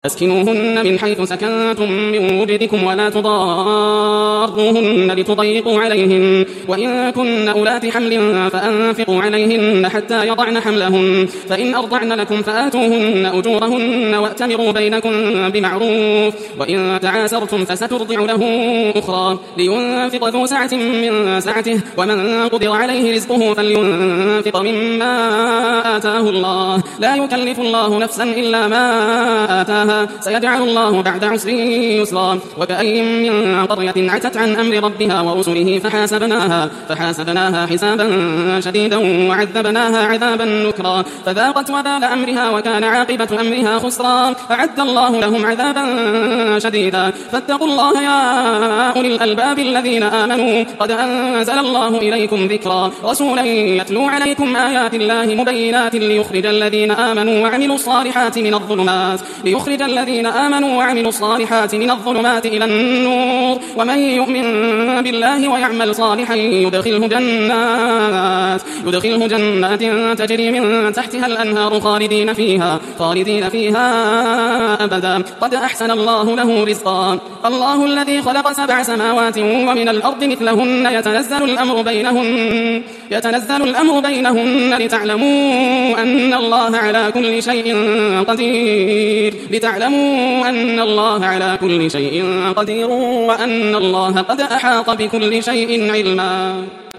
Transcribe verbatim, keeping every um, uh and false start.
أسكنوهن من حيث سكنتم من وجدكم ولا تضاروهن لتضيقوا عليهن وإن كن أولات حمل فأنفقوا عليهن حتى يضعن حملهن فإن أرضعن لكم فآتوهن أجورهن وأتمروا بينكم بمعروف وإن تعاسرتم فسترضع له أخرى لينفق ذو سعة من سعته ومن قدر عليه رزقه فلينفق مما آتاه الله لا يكلف الله نفسا إلا ما آتاها سيجعل الله بعد عسر يسرا وكأي من قرية عتت عن أمر ربها ورسله فحاسبناها, فحاسبناها حسابا شديدا وعذبناها عذابا نكرا فذاقت وبال أمرها وكان عاقبة أمرها خسرا أعد الله لهم عذابا شديدا فاتقوا الله يا أولي الألباب الذين آمنوا قد أنزل الله إليكم ذكرا رسولا يتلو عليكم آيات الله مبينات ليخرج الذين آمنوا وعملوا الصالحات من الظلمات ليخرج الذين آمنوا وعملوا الصالحات من الظلمات إلى النور ومن يؤمن بالله ويعمل صالحا يدخله جنات يدخله جنات تجري من تحتها الأنهار خالدين فيها خالدين فيها أبدا قد أحسن الله له رزقا الله الذي خلق سبع سماوات ومن الأرض مثلهن يتنزل الأمر بينهن يتنزل الأمر بينهن لتعلموا أن الله على كل شيء قدير لتعلموا أن الله على كل شيء قدير وأن الله قد أحاط بكل شيء علما.